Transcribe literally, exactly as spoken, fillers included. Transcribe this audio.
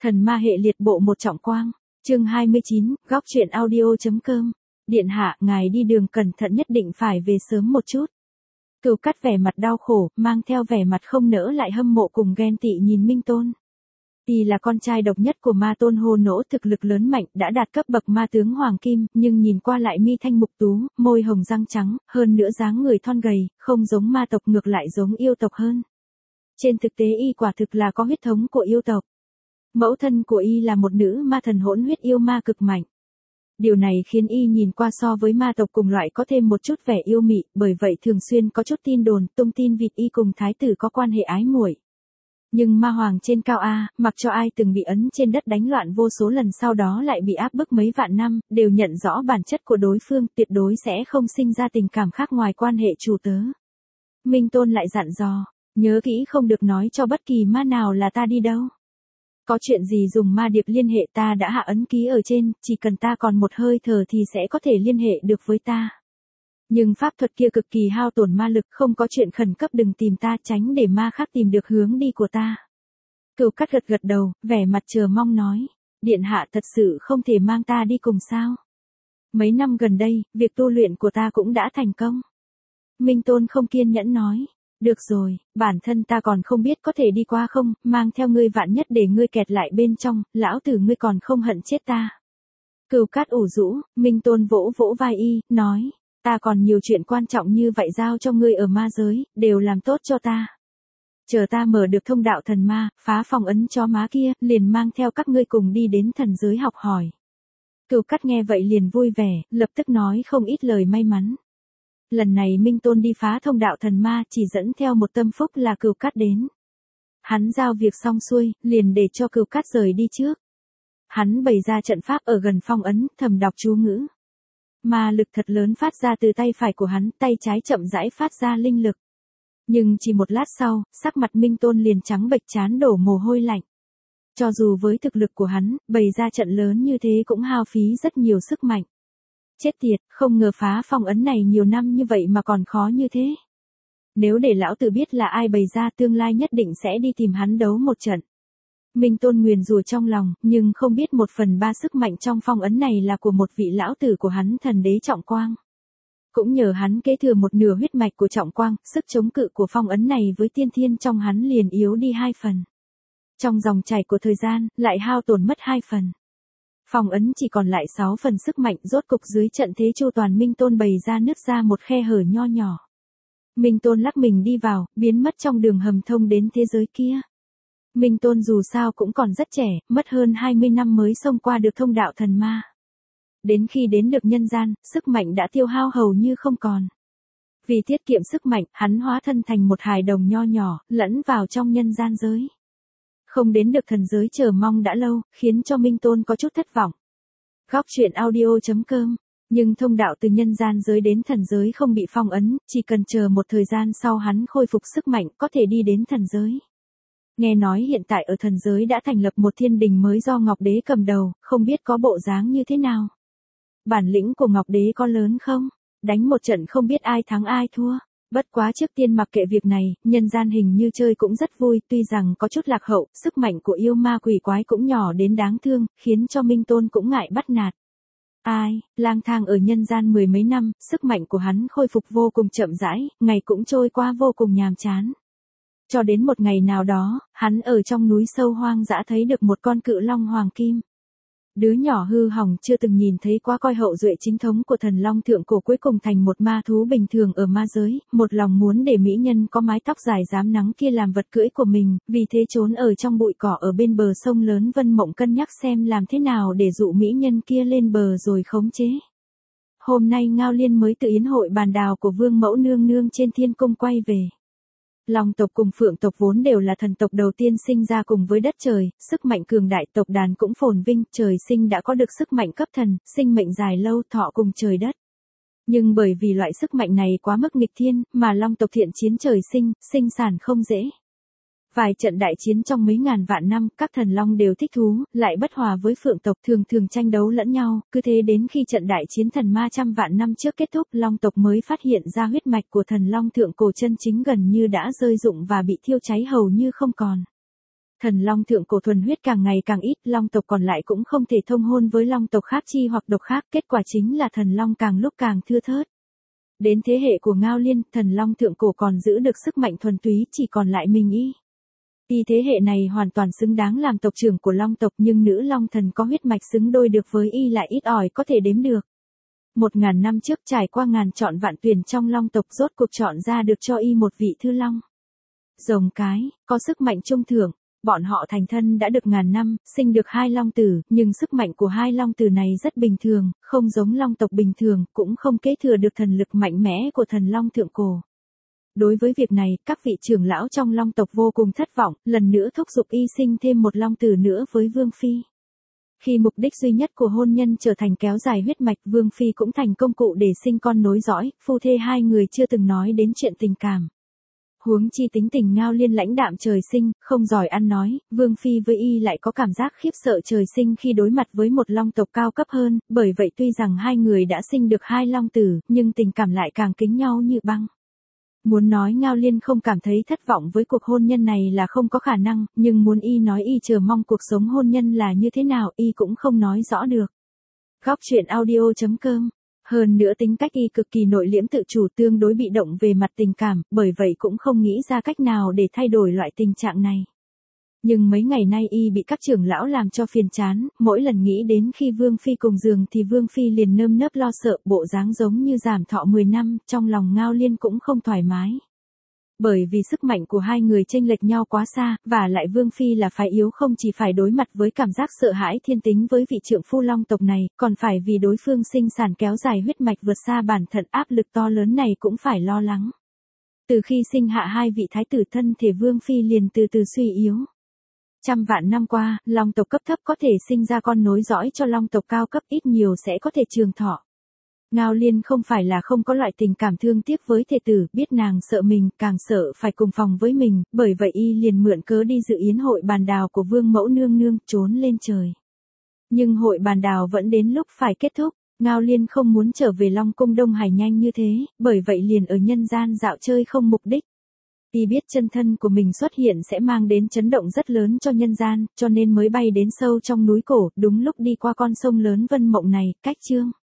Thần ma hệ liệt bộ một trọng quang. Chương hai mươi chín, góc truyện audio.com. Điện hạ, ngài đi đường cẩn thận, nhất định phải về sớm một chút. Cửu Cát vẻ mặt đau khổ, mang theo vẻ mặt không nỡ lại hâm mộ cùng ghen tị nhìn Minh Tôn. Y là con trai độc nhất của ma tôn Hồ Nỗ, thực lực lớn mạnh, đã đạt cấp bậc ma tướng Hoàng Kim, nhưng nhìn qua lại mi thanh mục tú, môi hồng răng trắng, hơn nữa dáng người thon gầy, không giống ma tộc ngược lại giống yêu tộc hơn. Trên thực tế y quả thực là có huyết thống của yêu tộc. Mẫu thân của y là một nữ ma thần hỗn huyết yêu ma cực mạnh. Điều này khiến y nhìn qua so với ma tộc cùng loại có thêm một chút vẻ yêu mị, bởi vậy thường xuyên có chút tin đồn, tung tin vịt y cùng thái tử có quan hệ ái muội. Nhưng ma hoàng trên cao A, mặc cho ai từng bị ấn trên đất đánh loạn vô số lần sau đó lại bị áp bức mấy vạn năm, đều nhận rõ bản chất của đối phương, tuyệt đối sẽ không sinh ra tình cảm khác ngoài quan hệ chủ tớ. Minh Tôn lại dặn dò, nhớ kỹ không được nói cho bất kỳ ma nào là ta đi đâu. Có chuyện gì dùng ma điệp liên hệ, ta đã hạ ấn ký ở trên, chỉ cần ta còn một hơi thở thì sẽ có thể liên hệ được với ta. Nhưng pháp thuật kia cực kỳ hao tổn ma lực, không có chuyện khẩn cấp đừng tìm ta, tránh để ma khác tìm được hướng đi của ta. Cửu Cát gật gật đầu, vẻ mặt chờ mong nói, điện hạ thật sự không thể mang ta đi cùng sao? Mấy năm gần đây, việc tu luyện của ta cũng đã thành công. Minh Tôn không kiên nhẫn nói, được rồi, bản thân ta còn không biết có thể đi qua không, mang theo ngươi vạn nhất để ngươi kẹt lại bên trong, lão tử ngươi còn không hận chết ta. Cửu Cát ủ rũ, Minh Tôn vỗ vỗ vai y, nói, ta còn nhiều chuyện quan trọng như vậy giao cho ngươi ở ma giới, đều làm tốt cho ta. Chờ ta mở được thông đạo thần ma, phá phong ấn cho má kia, liền mang theo các ngươi cùng đi đến thần giới học hỏi. Cửu Cát nghe vậy liền vui vẻ, lập tức nói không ít lời may mắn. Lần này Minh Tôn đi phá thông đạo thần ma chỉ dẫn theo một tâm phúc là Cửu Cát đến. Hắn giao việc xong xuôi, liền để cho Cửu Cát rời đi trước. Hắn bày ra trận pháp ở gần phong ấn, thầm đọc chú ngữ. Ma lực thật lớn phát ra từ tay phải của hắn, tay trái chậm rãi phát ra linh lực. Nhưng chỉ một lát sau, sắc mặt Minh Tôn liền trắng bệch, trán đổ mồ hôi lạnh. Cho dù với thực lực của hắn, bày ra trận lớn như thế cũng hao phí rất nhiều sức mạnh. Chết tiệt, không ngờ phá phong ấn này nhiều năm như vậy mà còn khó như thế. Nếu để lão tử biết là ai bày ra, tương lai nhất định sẽ đi tìm hắn đấu một trận. Minh Tôn nguyền rủa trong lòng, nhưng không biết một phần ba sức mạnh trong phong ấn này là của một vị lão tử của hắn, thần đế Trọng Quang. Cũng nhờ hắn kế thừa một nửa huyết mạch của Trọng Quang, sức chống cự của phong ấn này với tiên thiên trong hắn liền yếu đi hai phần. Trong dòng chảy của thời gian, lại hao tổn mất hai phần. Phong ấn chỉ còn lại sáu phần sức mạnh, rốt cục dưới trận thế chu toàn Minh Tôn bày ra nứt ra một khe hở nho nhỏ. Minh Tôn lắc mình đi vào, biến mất trong đường hầm thông đến thế giới kia. Minh Tôn dù sao cũng còn rất trẻ, mất hơn hai mươi năm mới xông qua được thông đạo thần ma. Đến khi đến được nhân gian, sức mạnh đã tiêu hao hầu như không còn. Vì tiết kiệm sức mạnh, hắn hóa thân thành một hài đồng nho nhỏ, lẫn vào trong nhân gian giới. Không đến được thần giới chờ mong đã lâu, khiến cho Minh Tôn có chút thất vọng. Góc truyện audio.com. Nhưng thông đạo từ nhân gian giới đến thần giới không bị phong ấn, chỉ cần chờ một thời gian sau hắn khôi phục sức mạnh có thể đi đến thần giới. Nghe nói hiện tại ở thần giới đã thành lập một thiên đình mới do Ngọc Đế cầm đầu, không biết có bộ dáng như thế nào. Bản lĩnh của Ngọc Đế có lớn không? Đánh một trận không biết ai thắng ai thua. Bất quá trước tiên mặc kệ việc này, nhân gian hình như chơi cũng rất vui, tuy rằng có chút lạc hậu, sức mạnh của yêu ma quỷ quái cũng nhỏ đến đáng thương, khiến cho Minh Tôn cũng ngại bắt nạt. Ai, lang thang ở nhân gian mười mấy năm, sức mạnh của hắn khôi phục vô cùng chậm rãi, ngày cũng trôi qua vô cùng nhàm chán. Cho đến một ngày nào đó, hắn ở trong núi sâu hoang dã thấy được một con cự long hoàng kim. Đứa nhỏ hư hỏng chưa từng nhìn thấy quá coi hậu duệ chính thống của thần long thượng cổ cuối cùng thành một ma thú bình thường ở ma giới, một lòng muốn để mỹ nhân có mái tóc dài rám nắng kia làm vật cưỡi của mình, vì thế trốn ở trong bụi cỏ ở bên bờ sông lớn Vân Mộng cân nhắc xem làm thế nào để dụ mỹ nhân kia lên bờ rồi khống chế. Hôm nay Ngao Liên mới từ yến hội bàn đào của Vương Mẫu Nương Nương trên thiên cung quay về. Long tộc cùng Phượng tộc vốn đều là thần tộc đầu tiên sinh ra cùng với đất trời, sức mạnh cường đại, tộc đàn cũng phồn vinh, trời sinh đã có được sức mạnh cấp thần, sinh mệnh dài lâu, thọ cùng trời đất. Nhưng bởi vì loại sức mạnh này quá mức nghịch thiên, mà Long tộc thiện chiến trời sinh, sinh sản không dễ. Vài trận đại chiến trong mấy ngàn vạn năm, các thần long đều thích thú, lại bất hòa với Phượng tộc, thường thường tranh đấu lẫn nhau, cứ thế đến khi trận đại chiến thần ma trăm vạn năm trước kết thúc, Long tộc mới phát hiện ra huyết mạch của thần long thượng cổ chân chính gần như đã rơi rụng và bị thiêu cháy hầu như không còn. Thần long thượng cổ thuần huyết càng ngày càng ít, long tộc còn lại cũng không thể thông hôn với long tộc khác chi hoặc độc khác, kết quả chính là thần long càng lúc càng thưa thớt. Đến thế hệ của Ngao Liên, thần long thượng cổ còn giữ được sức mạnh thuần túy, chỉ còn lại mình y. Y thế hệ này hoàn toàn xứng đáng làm tộc trưởng của long tộc, nhưng nữ long thần có huyết mạch xứng đôi được với y lại ít ỏi có thể đếm được. Một ngàn năm trước, trải qua ngàn chọn vạn tuyển trong long tộc, rốt cuộc chọn ra được cho y một vị thư long. Rồng cái, có sức mạnh trung thượng, bọn họ thành thân đã được ngàn năm, sinh được hai long tử, nhưng sức mạnh của hai long tử này rất bình thường, không giống long tộc bình thường, cũng không kế thừa được thần lực mạnh mẽ của thần long thượng cổ. Đối với việc này, các vị trưởng lão trong long tộc vô cùng thất vọng, lần nữa thúc giục y sinh thêm một long tử nữa với Vương Phi. Khi mục đích duy nhất của hôn nhân trở thành kéo dài huyết mạch, Vương Phi cũng thành công cụ để sinh con nối dõi, phu thê hai người chưa từng nói đến chuyện tình cảm. Huống chi tính tình Ngao Liên lãnh đạm trời sinh, không giỏi ăn nói, Vương Phi với y lại có cảm giác khiếp sợ trời sinh khi đối mặt với một long tộc cao cấp hơn, bởi vậy tuy rằng hai người đã sinh được hai long tử, nhưng tình cảm lại càng kính nhau như băng. Muốn nói Ngao Liên không cảm thấy thất vọng với cuộc hôn nhân này là không có khả năng, nhưng muốn y nói y chờ mong cuộc sống hôn nhân là như thế nào y cũng không nói rõ được. Góc truyện audio chấm com. Hơn nữa tính cách y cực kỳ nội liễm tự chủ, tương đối bị động về mặt tình cảm, bởi vậy cũng không nghĩ ra cách nào để thay đổi loại tình trạng này. Nhưng mấy ngày nay y bị các trưởng lão làm cho phiền chán, mỗi lần nghĩ đến khi Vương Phi cùng giường thì Vương Phi liền nơm nớp lo sợ, bộ dáng giống như giảm thọ mười năm, trong lòng Ngao Liên cũng không thoải mái. Bởi vì sức mạnh của hai người chênh lệch nhau quá xa, và lại Vương Phi là phái yếu không chỉ phải đối mặt với cảm giác sợ hãi thiên tính với vị trượng phu long tộc này, còn phải vì đối phương sinh sản kéo dài huyết mạch vượt xa bản thân, áp lực to lớn này cũng phải lo lắng. Từ khi sinh hạ hai vị thái tử, thân thể Vương Phi liền từ từ suy yếu. Trăm vạn năm qua, long tộc cấp thấp có thể sinh ra con nối dõi cho long tộc cao cấp, ít nhiều sẽ có thể trường thọ. Ngao Liên không phải là không có loại tình cảm thương tiếc với thê tử, biết nàng sợ mình, càng sợ phải cùng phòng với mình, bởi vậy y liền mượn cớ đi dự yến hội bàn đào của Vương Mẫu Nương Nương, trốn lên trời. Nhưng hội bàn đào vẫn đến lúc phải kết thúc, Ngao Liên không muốn trở về Long Cung Đông Hải nhanh như thế, bởi vậy liền ở nhân gian dạo chơi không mục đích. Y biết chân thân của mình xuất hiện sẽ mang đến chấn động rất lớn cho nhân gian, cho nên mới bay đến sâu trong núi cổ, đúng lúc đi qua con sông lớn Vân Mộng này, cách chương